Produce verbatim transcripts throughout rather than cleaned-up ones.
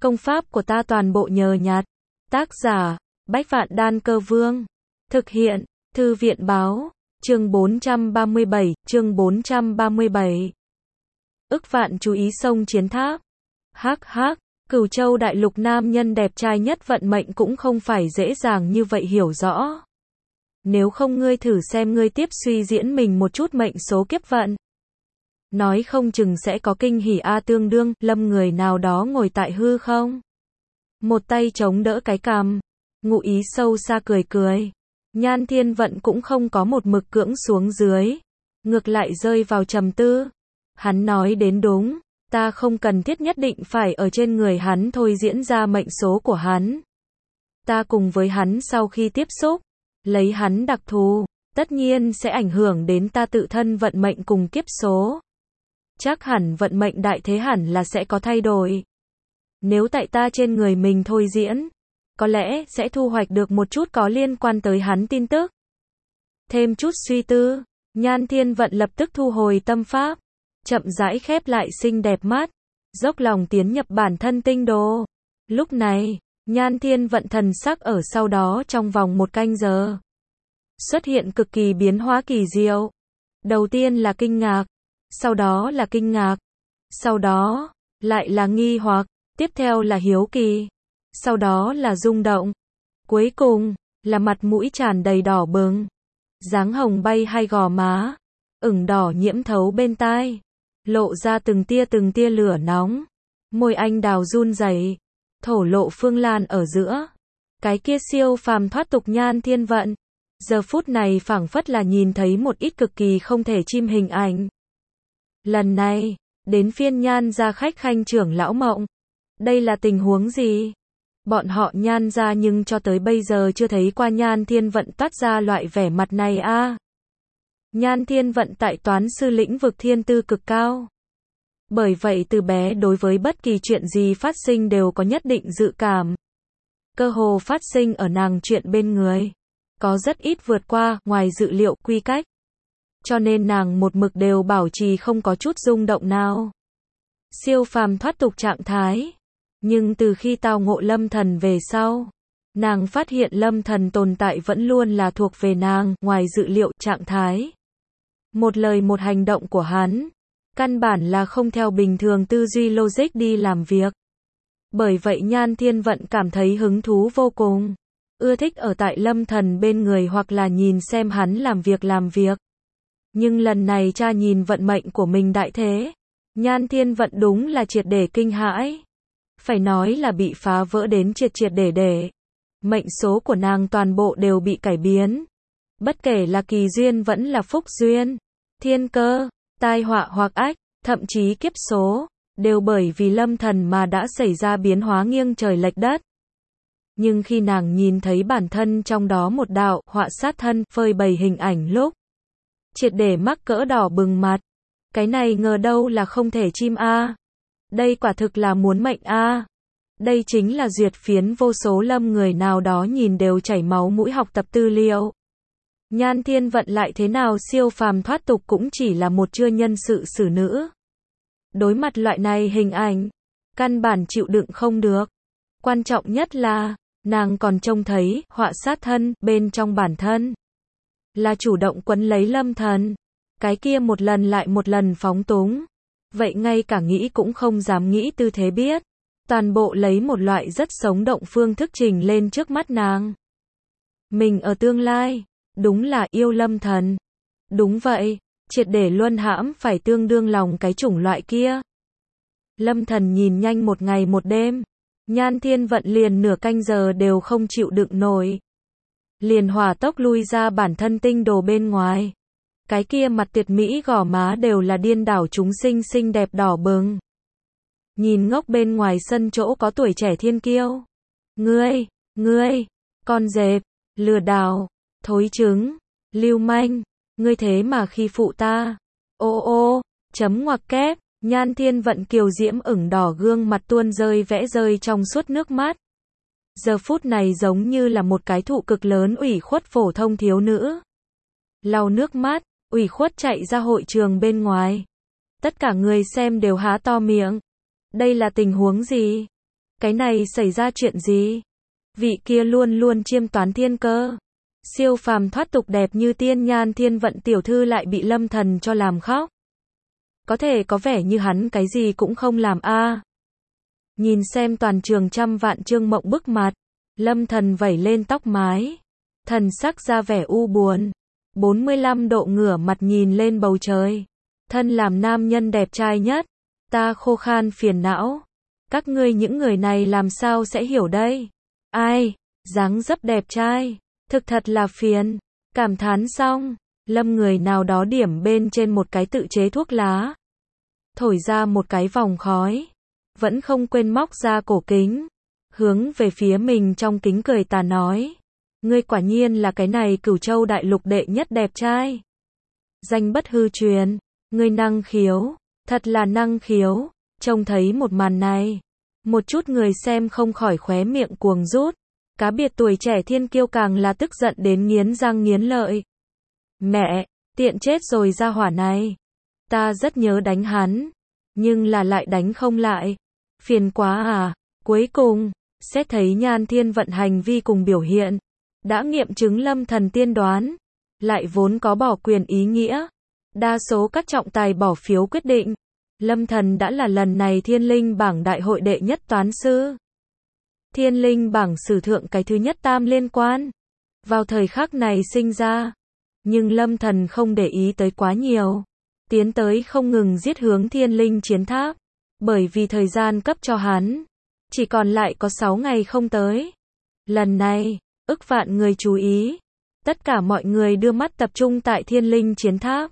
Công pháp của ta toàn bộ nhờ nhặt. Tác giả, Bách Vạn Đan Cơ Vương. Thực hiện, Thư viện Báo. Chương bốn trăm ba mươi bảy, chương bốn trăm ba mươi bảy. Ức vạn chú ý sông Chiến Tháp. Hắc hắc, Cửu Châu đại lục nam nhân đẹp trai nhất vận mệnh cũng không phải dễ dàng như vậy hiểu rõ. Nếu không ngươi thử xem ngươi tiếp suy diễn mình một chút mệnh số kiếp vận. Nói không chừng sẽ có kinh hỉ a tương đương, lâm người nào đó ngồi tại hư không. Một tay chống đỡ cái cằm, ngụ ý sâu xa cười cười. Nhan Thiên Vận cũng không có một mực cưỡng xuống dưới, ngược lại rơi vào trầm tư. Hắn nói đến đúng, ta không cần thiết nhất định phải ở trên người hắn thôi diễn ra mệnh số của hắn. Ta cùng với hắn sau khi tiếp xúc, lấy hắn đặc thù, tất nhiên sẽ ảnh hưởng đến ta tự thân vận mệnh cùng kiếp số. Chắc hẳn vận mệnh đại thế hẳn là sẽ có thay đổi. Nếu tại ta trên người mình thôi diễn, có lẽ sẽ thu hoạch được một chút có liên quan tới hắn tin tức. Thêm chút suy tư, Nhan Thiên Vận lập tức thu hồi tâm pháp, chậm rãi khép lại xinh đẹp mắt, dốc lòng tiến nhập bản thân tinh đồ. Lúc này, Nhan Thiên Vận thần sắc ở sau đó trong vòng một canh giờ xuất hiện cực kỳ biến hóa kỳ diệu. Đầu tiên là kinh ngạc, sau đó là kinh ngạc, sau đó lại là nghi hoặc, tiếp theo là hiếu kỳ, sau đó là rung động, cuối cùng là mặt mũi tràn đầy đỏ bừng, dáng hồng bay hai gò má, ửng đỏ nhiễm thấu bên tai, lộ ra từng tia từng tia lửa nóng, môi anh đào run rẩy, thổ lộ phương lan ở giữa. Cái kia siêu phàm thoát tục Nhan Thiên Vận, giờ phút này phảng phất là nhìn thấy một ít cực kỳ không thể chim hình ảnh. Lần này, đến phiên Nhan gia khách khanh trưởng lão mộng. Đây là tình huống gì? Bọn họ Nhan gia nhưng cho tới bây giờ chưa thấy qua Nhan Thiên Vận toát ra loại vẻ mặt này a. À. Nhan Thiên Vận tại toán sư lĩnh vực thiên tư cực cao. Bởi vậy từ bé đối với bất kỳ chuyện gì phát sinh đều có nhất định dự cảm. Cơ hồ phát sinh ở nàng chuyện bên người, có rất ít vượt qua ngoài dự liệu quy cách. Cho nên nàng một mực đều bảo trì không có chút rung động nào. Siêu phàm thoát tục trạng thái. Nhưng từ khi tao ngộ Lâm Thần về sau, nàng phát hiện Lâm Thần tồn tại vẫn luôn là thuộc về nàng, ngoài dự liệu trạng thái. Một lời một hành động của hắn, căn bản là không theo bình thường tư duy logic đi làm việc. Bởi vậy Nhan Thiên Vận cảm thấy hứng thú vô cùng, ưa thích ở tại Lâm Thần bên người hoặc là nhìn xem hắn làm việc làm việc. Nhưng lần này cha nhìn vận mệnh của mình đại thế, Nhan Thiên Vận đúng là triệt để kinh hãi. Phải nói là bị phá vỡ đến triệt triệt để để. Mệnh số của nàng toàn bộ đều bị cải biến. Bất kể là kỳ duyên vẫn là phúc duyên, thiên cơ, tai họa hoặc ách, thậm chí kiếp số, đều bởi vì Lâm Thần mà đã xảy ra biến hóa nghiêng trời lệch đất. Nhưng khi nàng nhìn thấy bản thân trong đó một đạo họa sát thân phơi bày hình ảnh lúc, triệt để mắc cỡ đỏ bừng mặt. Cái này ngờ đâu là không thể chim a. Đây quả thực là muốn mệnh a. Đây chính là duyệt phiến vô số lâm người nào đó nhìn đều chảy máu mũi học tập tư liệu. Nhan Thiên Vận lại thế nào siêu phàm thoát tục cũng chỉ là một chưa nhân sự xử nữ. Đối mặt loại này hình ảnh, căn bản chịu đựng không được. Quan trọng nhất là, nàng còn trông thấy họa sát thân bên trong bản thân. Là chủ động quấn lấy Lâm Thần. Cái kia một lần lại một lần phóng túng. Vậy ngay cả nghĩ cũng không dám nghĩ tư thế biết. Toàn bộ lấy một loại rất sống động phương thức trình lên trước mắt nàng. Mình ở tương lai, đúng là yêu Lâm Thần. Đúng vậy, triệt để luân hãm phải tương đương lòng cái chủng loại kia. Lâm Thần nhìn nhanh một ngày một đêm. Nhan Thiên Vận liền nửa canh giờ đều không chịu đựng nổi. Liền hỏa tốc lui ra bản thân tinh đồ bên ngoài. Cái kia mặt tuyệt mỹ gò má đều là điên đảo chúng sinh xinh đẹp đỏ bừng. Nhìn ngốc bên ngoài sân chỗ có tuổi trẻ thiên kiêu. Ngươi, ngươi, con dẹp, lừa đảo, thối trứng, lưu manh, ngươi thế mà khi phụ ta. Ô ô, chấm ngoặc kép, Nhan Thiên Vận kiều diễm ửng đỏ gương mặt tuôn rơi vẽ rơi trong suốt nước mắt. Giờ phút này giống như là một cái thụ cực lớn ủy khuất phổ thông thiếu nữ. Lau nước mắt, ủy khuất chạy ra hội trường bên ngoài. Tất cả người xem đều há to miệng. Đây là tình huống gì? Cái này xảy ra chuyện gì? Vị kia luôn luôn chiêm toán thiên cơ. Siêu phàm thoát tục đẹp như tiên nhan thiên vận tiểu thư lại bị Lâm Thần cho làm khóc. Có thể có vẻ như hắn cái gì cũng không làm a. À. Nhìn xem toàn trường trăm vạn trương mộng bức mặt. Lâm Thần vẩy lên tóc mái. Thần sắc ra vẻ u buồn. bốn mươi lăm độ ngửa mặt nhìn lên bầu trời. Thân làm nam nhân đẹp trai nhất. Ta khô khan phiền não. Các ngươi những người này làm sao sẽ hiểu đây? Ai? Dáng dấp đẹp trai. Thực thật là phiền. Cảm thán xong. Lâm người nào đó điểm bên trên một cái tự chế thuốc lá. Thổi ra một cái vòng khói. Vẫn không quên móc ra cổ kính. Hướng về phía mình trong kính cười tà nói. Ngươi quả nhiên là cái này Cửu Châu đại lục đệ nhất đẹp trai. Danh bất hư truyền. Ngươi năng khiếu. Thật là năng khiếu. Trông thấy một màn này. Một chút người xem không khỏi khóe miệng cuồng rút. Cá biệt tuổi trẻ thiên kiêu càng là tức giận đến nghiến răng nghiến lợi. Mẹ, tiện chết rồi ra hỏa này. Ta rất nhớ đánh hắn. Nhưng là lại đánh không lại. Phiền quá à. Cuối cùng, xét thấy Nhan Thiên vận hành vi cùng biểu hiện. Đã nghiệm chứng Lâm Thần tiên đoán. Lại vốn có bỏ quyền ý nghĩa. Đa số các trọng tài bỏ phiếu quyết định. Lâm Thần đã là lần này Thiên Linh bảng đại hội đệ nhất toán sư. Thiên Linh bảng sử thượng cái thứ nhất tam liên quan. Vào thời khắc này sinh ra. Nhưng Lâm Thần không để ý tới quá nhiều. Tiến tới không ngừng giết hướng Thiên Linh chiến tháp. Bởi vì thời gian cấp cho hắn. Chỉ còn lại có sáu ngày không tới. Lần này, ức vạn người chú ý. Tất cả mọi người đưa mắt tập trung tại Thiên Linh chiến tháp.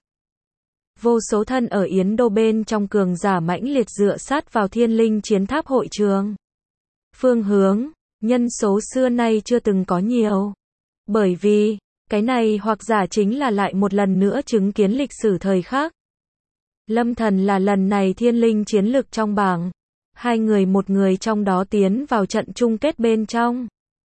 Vô số thân ở Yến Đô bên trong cường giả mãnh liệt dựa sát vào Thiên Linh chiến tháp hội trường. Phương hướng, nhân số xưa nay chưa từng có nhiều. Bởi vì, cái này hoặc giả chính là lại một lần nữa chứng kiến lịch sử thời khắc. Lâm Thần là lần này Thiên Linh chiến lực trong bảng. Hai người một người trong đó tiến vào trận chung kết bên trong.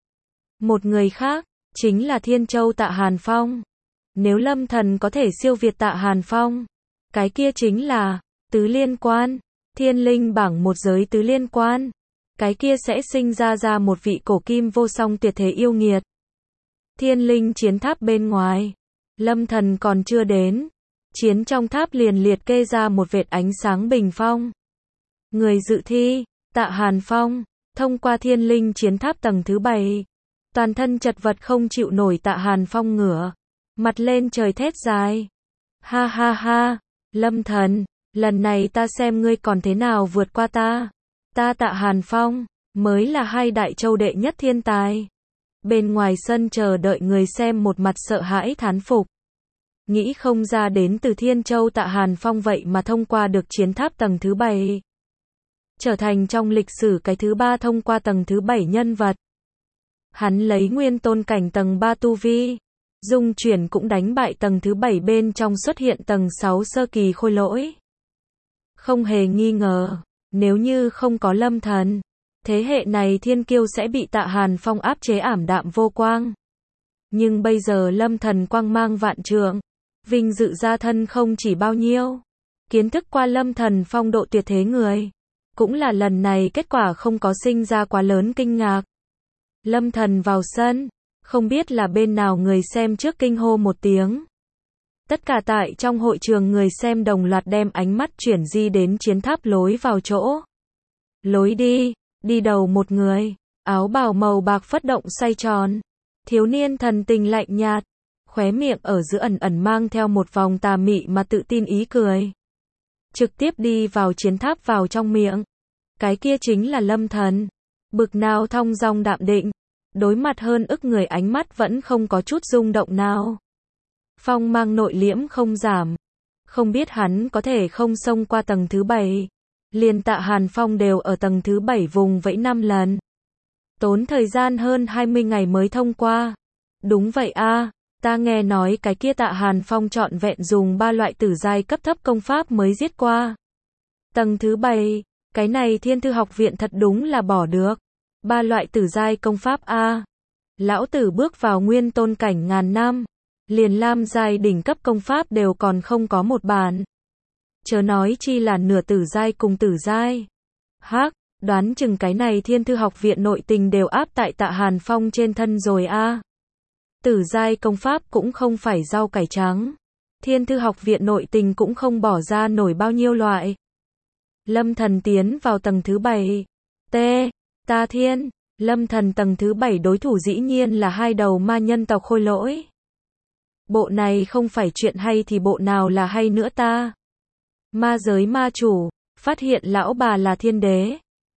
Một người khác, chính là Thiên Châu Tạ Hàn Phong. Nếu Lâm Thần có thể siêu việt Tạ Hàn Phong, cái kia chính là tứ liên quan, Thiên Linh bảng một giới tứ liên quan. Cái kia sẽ sinh ra ra một vị cổ kim vô song tuyệt thế yêu nghiệt. Thiên Linh chiến tháp bên ngoài, Lâm Thần còn chưa đến. Chiến trong tháp liền liệt kê ra một vệt ánh sáng bình phong. Người dự thi, Tạ Hàn Phong, thông qua Thiên Linh chiến tháp tầng thứ bảy. Toàn thân chật vật không chịu nổi Tạ Hàn Phong ngửa mặt lên trời thét dài. Ha ha ha, Lâm Thần, lần này ta xem ngươi còn thế nào vượt qua ta. Ta Tạ Hàn Phong, mới là hai đại châu đệ nhất thiên tài. Bên ngoài sân chờ đợi người xem một mặt sợ hãi thán phục. Nghĩ không ra đến từ Thiên Châu Tạ Hàn Phong vậy mà thông qua được chiến tháp tầng thứ bảy. Trở thành trong lịch sử cái thứ ba thông qua tầng thứ bảy nhân vật. Hắn lấy nguyên tôn cảnh tầng ba tu vi. Dung chuyển cũng đánh bại tầng thứ bảy bên trong xuất hiện tầng sáu sơ kỳ khôi lỗi. Không hề nghi ngờ, nếu như không có Lâm Thần, thế hệ này thiên kiêu sẽ bị Tạ Hàn Phong áp chế ảm đạm vô quang. Nhưng bây giờ Lâm Thần quang mang vạn trượng, vinh dự gia thân không chỉ bao nhiêu. Kiến thức qua Lâm Thần phong độ tuyệt thế người, cũng là lần này kết quả không có sinh ra quá lớn kinh ngạc. Lâm Thần vào sân, không biết là bên nào người xem trước kinh hô một tiếng. Tất cả tại trong hội trường người xem đồng loạt đem ánh mắt chuyển di đến chiến tháp lối vào chỗ. Lối đi, đi đầu một người, áo bào màu bạc phất động xoay tròn. Thiếu niên thần tình lạnh nhạt, khóe miệng ở giữa ẩn ẩn mang theo một vòng tà mị mà tự tin ý cười. Trực tiếp đi vào chiến tháp vào trong miệng. Cái kia chính là Lâm Thần. Bực nào thong dong đạm định, đối mặt hơn ức người ánh mắt vẫn không có chút rung động nào. Phong mang nội liễm không giảm. Không biết hắn có thể không xông qua tầng thứ bảy. Liền Tạ Hàn Phong đều ở tầng thứ bảy vùng vẫy năm lần. Tốn thời gian hơn hai mươi ngày mới thông qua. Đúng vậy a, ta nghe nói cái kia Tạ Hàn Phong trọn vẹn dùng ba loại tử giai cấp thấp công pháp mới giết qua. Tầng thứ bảy, cái này Thiên Thư học viện thật đúng là bỏ được. Ba loại tử giai công pháp a. Lão tử bước vào nguyên tôn cảnh ngàn năm, liền lam giai đỉnh cấp công pháp đều còn không có một bản. Chớ nói chi là nửa tử giai cùng tử giai. Hắc, Đoán chừng cái này Thiên Thư học viện nội tình đều áp tại Tạ Hàn Phong trên thân rồi a. Tử giai công pháp cũng không phải rau cải trắng. Thiên Thư học viện nội tình cũng không bỏ ra nổi bao nhiêu loại. Lâm Thần tiến vào tầng thứ bảy. T. Ta Thiên. Lâm Thần tầng thứ bảy đối thủ dĩ nhiên là hai đầu ma nhân tộc Khôi Lỗi. Bộ này không phải chuyện hay thì bộ nào là hay nữa ta? Ma giới ma chủ, phát hiện lão bà là thiên đế.